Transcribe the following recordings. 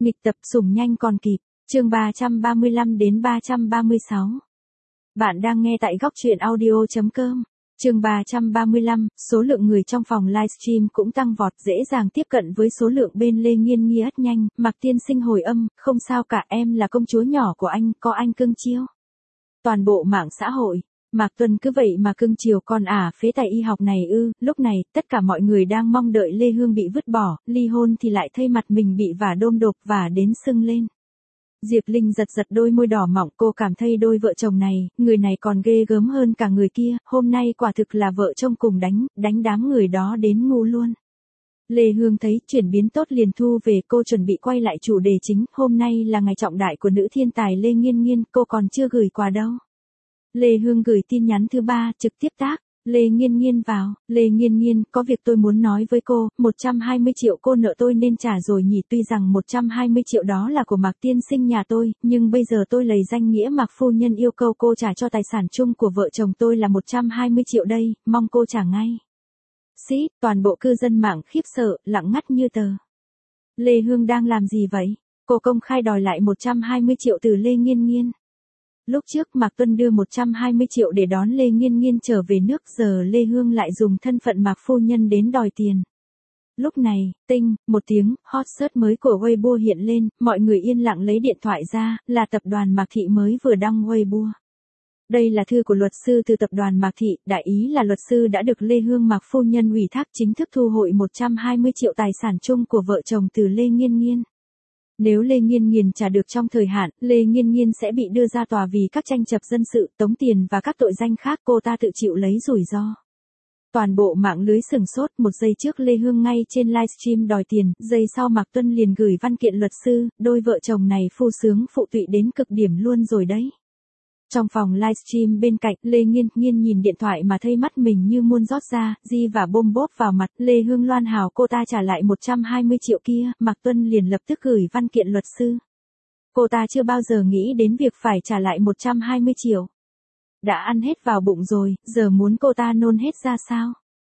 Nghịch tập sủng nhanh còn kịp, chương 335 đến 336. Bạn đang nghe tại góc truyện audio.com. Chương 335, số lượng người trong phòng livestream cũng tăng vọt, dễ dàng tiếp cận với số lượng bên Lê Nghiên Nghĩa nhanh. Mạc Tiên Sinh hồi âm, không sao cả, em là công chúa nhỏ của anh, có anh cưng chiêu. Toàn bộ mạng xã hội, Mạc Tuân cứ vậy mà cưng chiều con phế tài y học này ư? Lúc này, tất cả mọi người đang mong đợi Lê Hương bị vứt bỏ, ly hôn thì lại thấy mặt mình bị vả đôm đột và đến sưng lên. Diệp Linh giật giật đôi môi đỏ mọng, cô cảm thấy đôi vợ chồng này, người này còn ghê gớm hơn cả người kia, hôm nay quả thực là vợ chồng cùng đánh đám người đó đến ngu luôn. Lê Hương thấy chuyển biến tốt liền thu về, cô chuẩn bị quay lại chủ đề chính, hôm nay là ngày trọng đại của nữ thiên tài Lê Nghiên Nghiên, cô còn chưa gửi quà đâu. Lê Hương gửi tin nhắn thứ 3, trực tiếp tác. Lê Nghiên Nghiên vào, Lê Nghiên Nghiên, có việc tôi muốn nói với cô, 120 triệu cô nợ tôi nên trả rồi nhỉ, tuy rằng 120 triệu đó là của Mạc Tiên Sinh nhà tôi, nhưng bây giờ tôi lấy danh nghĩa Mạc Phu Nhân yêu cầu cô trả cho tài sản chung của vợ chồng tôi là 120 triệu đây, mong cô trả ngay. Toàn bộ cư dân mạng khiếp sợ, lặng ngắt như tờ. Lê Hương đang làm gì vậy? Cô công khai đòi lại 120 triệu từ Lê Nghiên Nghiên. Lúc trước Mạc Tuân đưa 120 triệu để đón Lê Nghiên Nghiên trở về nước, giờ Lê Hương lại dùng thân phận Mạc Phu Nhân đến đòi tiền. Lúc này, một tiếng hot search mới của Weibo hiện lên, mọi người yên lặng lấy điện thoại ra, là tập đoàn Mạc Thị mới vừa đăng Weibo. Đây là thư của luật sư từ tập đoàn Mạc Thị, đại ý là luật sư đã được Lê Hương Mạc Phu Nhân ủy thác chính thức thu hồi 120 triệu tài sản chung của vợ chồng từ Lê Nghiên Nghiên. Nếu Lê Nghiên Nghiên trả được trong thời hạn, Lê Nghiên Nghiên sẽ bị đưa ra tòa vì các tranh chấp dân sự, tống tiền và các tội danh khác, cô ta tự chịu lấy rủi ro. Toàn bộ mạng lưới sửng sốt, một giây trước Lê Hương ngay trên livestream đòi tiền, giây sau Mạc Tuân liền gửi văn kiện luật sư, đôi vợ chồng này phu sướng phụ tụy đến cực điểm luôn rồi đấy. Trong phòng livestream bên cạnh, Lê Nghiên Nghiên nhìn điện thoại mà thấy mắt mình như muôn rót ra, di và bôm bốp vào mặt, Lê Hương loan hào cô ta trả lại 120 triệu kia, Mạc Tuân liền lập tức gửi văn kiện luật sư. Cô ta chưa bao giờ nghĩ đến việc phải trả lại 120 triệu. Đã ăn hết vào bụng rồi, giờ muốn cô ta nôn hết ra sao?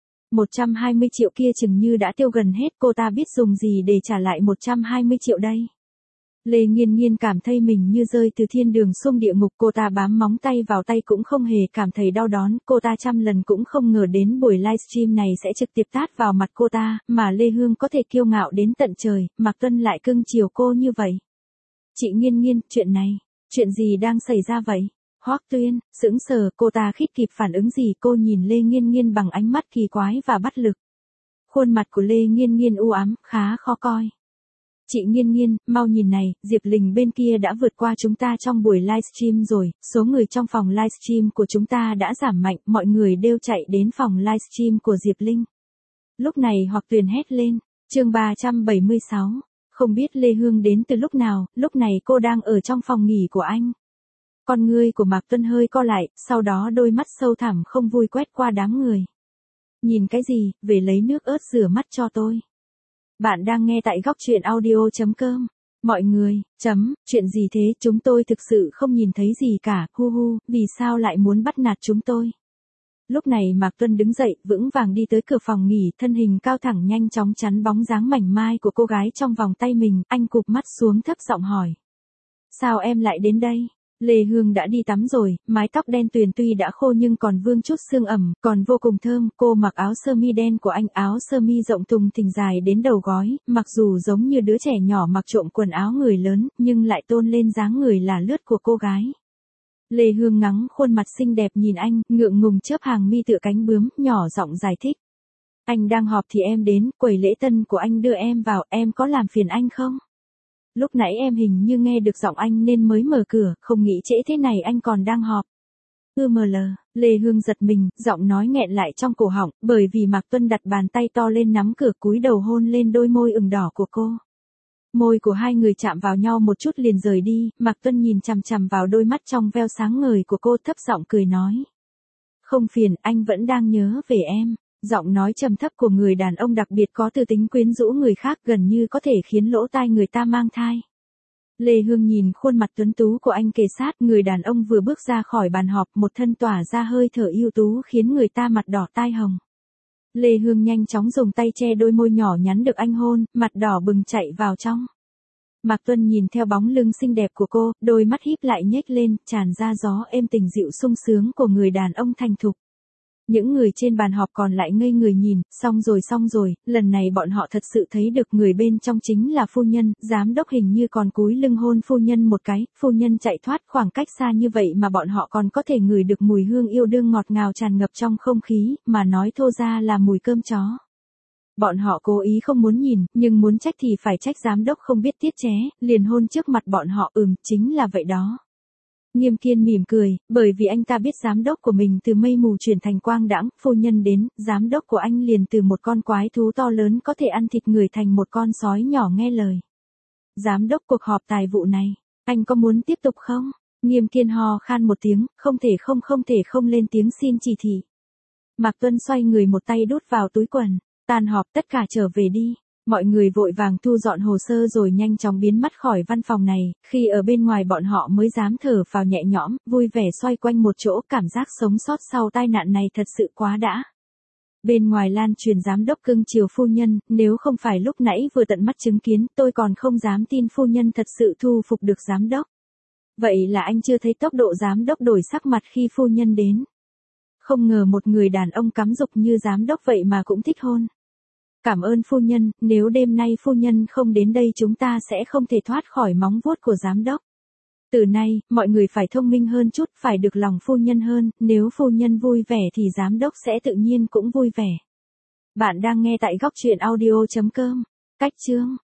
120 triệu kia chừng như đã tiêu gần hết, cô ta biết dùng gì để trả lại 120 triệu đây? Lê Nghiên Nghiên cảm thấy mình như rơi từ thiên đường xuống địa ngục, cô ta bám móng tay vào tay cũng không hề cảm thấy đau đớn, cô ta trăm lần cũng không ngờ đến buổi livestream này sẽ trực tiếp tát vào mặt cô ta, mà Lê Hương có thể kiêu ngạo đến tận trời, Mạc Tuân lại cưng chiều cô như vậy. Chị Nghiên Nghiên, chuyện gì đang xảy ra vậy? Hoắc Tuyên, sững sờ, cô ta khít kịp phản ứng gì, cô nhìn Lê Nghiên Nghiên bằng ánh mắt kỳ quái và bắt lực. Khuôn mặt của Lê Nghiên Nghiên u ám, khá khó coi. Chị Nghiên Nghiên, mau nhìn này, Diệp Linh bên kia đã vượt qua chúng ta trong buổi livestream rồi, số người trong phòng livestream của chúng ta đã giảm mạnh, mọi người đều chạy đến phòng livestream của Diệp Linh. Lúc này Hoắc Tuyền hét lên, chương 376, không biết Lê Hương đến từ lúc nào, lúc này cô đang ở trong phòng nghỉ của anh. Con ngươi của Mạc Tuân hơi co lại, sau đó đôi mắt sâu thẳm không vui quét qua đám người. Nhìn cái gì, về lấy nước ớt rửa mắt cho tôi. Bạn đang nghe tại góc truyện audio.com. Mọi người, chuyện gì thế, chúng tôi thực sự không nhìn thấy gì cả, vì sao lại muốn bắt nạt chúng tôi? Lúc này Mạc Tuân đứng dậy, vững vàng đi tới cửa phòng nghỉ, thân hình cao thẳng nhanh chóng chắn bóng dáng mảnh mai của cô gái trong vòng tay mình, anh cụp mắt xuống thấp giọng hỏi. Sao em lại đến đây? Lê Hương đã đi tắm rồi, mái tóc đen tuyền tuy đã khô nhưng còn vương chút sương ẩm, còn vô cùng thơm, cô mặc áo sơ mi đen của anh, áo sơ mi rộng thùng thình dài đến đầu gối, mặc dù giống như đứa trẻ nhỏ mặc trộm quần áo người lớn, nhưng lại tôn lên dáng người là lướt của cô gái. Lê Hương ngắm khuôn mặt xinh đẹp nhìn anh, ngượng ngùng chớp hàng mi tựa cánh bướm, nhỏ giọng giải thích. Anh đang họp thì em đến, quầy lễ tân của anh đưa em vào, em có làm phiền anh không? Lúc nãy em hình như nghe được giọng anh nên mới mở cửa, không nghĩ trễ thế này anh còn đang họp. Lê Hương giật mình, giọng nói nghẹn lại trong cổ họng, bởi vì Mạc Tuân đặt bàn tay to lên nắm cửa, cúi đầu hôn lên đôi môi ửng đỏ của cô. Môi của hai người chạm vào nhau một chút liền rời đi, Mạc Tuân nhìn chằm chằm vào đôi mắt trong veo sáng ngời của cô, thấp giọng cười nói. Không phiền, anh vẫn đang nhớ về em. Giọng nói trầm thấp của người đàn ông đặc biệt có tư tính quyến rũ người khác, gần như có thể khiến lỗ tai người ta mang thai. Lê Hương nhìn khuôn mặt tuấn tú của anh kề sát, người đàn ông vừa bước ra khỏi bàn họp, một thân tỏa ra hơi thở ưu tú khiến người ta mặt đỏ tai hồng. Lê Hương nhanh chóng dùng tay che đôi môi nhỏ nhắn được anh hôn, mặt đỏ bừng chạy vào trong. Mạc Tuân nhìn theo bóng lưng xinh đẹp của cô, đôi mắt híp lại nhếch lên, tràn ra gió êm tình dịu sung sướng của người đàn ông thành thục. Những người trên bàn họp còn lại ngây người nhìn, xong rồi, lần này bọn họ thật sự thấy được người bên trong chính là phu nhân, giám đốc hình như còn cúi lưng hôn phu nhân một cái, phu nhân chạy thoát khoảng cách xa như vậy mà bọn họ còn có thể ngửi được mùi hương yêu đương ngọt ngào tràn ngập trong không khí, mà nói thô ra là mùi cơm chó. Bọn họ cố ý không muốn nhìn, nhưng muốn trách thì phải trách giám đốc không biết tiết chế, liền hôn trước mặt bọn họ, chính là vậy đó. Nghiêm Kiên mỉm cười, bởi vì anh ta biết giám đốc của mình từ mây mù chuyển thành quang đãng, phu nhân đến, giám đốc của anh liền từ một con quái thú to lớn có thể ăn thịt người thành một con sói nhỏ nghe lời. Giám đốc, cuộc họp tài vụ này, anh có muốn tiếp tục không? Nghiêm Kiên ho khan một tiếng, không thể không lên tiếng xin chỉ thị. Mạc Tuân xoay người một tay đút vào túi quần, tan họp tất cả trở về đi. Mọi người vội vàng thu dọn hồ sơ rồi nhanh chóng biến mất khỏi văn phòng này, khi ở bên ngoài bọn họ mới dám thở vào nhẹ nhõm, vui vẻ xoay quanh một chỗ, cảm giác sống sót sau tai nạn này thật sự quá đã. Bên ngoài lan truyền giám đốc cưng chiều phu nhân, nếu không phải lúc nãy vừa tận mắt chứng kiến, tôi còn không dám tin phu nhân thật sự thu phục được giám đốc. Vậy là anh chưa thấy tốc độ giám đốc đổi sắc mặt khi phu nhân đến. Không ngờ một người đàn ông cắm dục như giám đốc vậy mà cũng thích hôn. Cảm ơn phu nhân, nếu đêm nay phu nhân không đến đây chúng ta sẽ không thể thoát khỏi móng vuốt của giám đốc. Từ nay, mọi người phải thông minh hơn chút, phải được lòng phu nhân hơn, nếu phu nhân vui vẻ thì giám đốc sẽ tự nhiên cũng vui vẻ. Bạn đang nghe tại góc truyện audio.com. Cách chương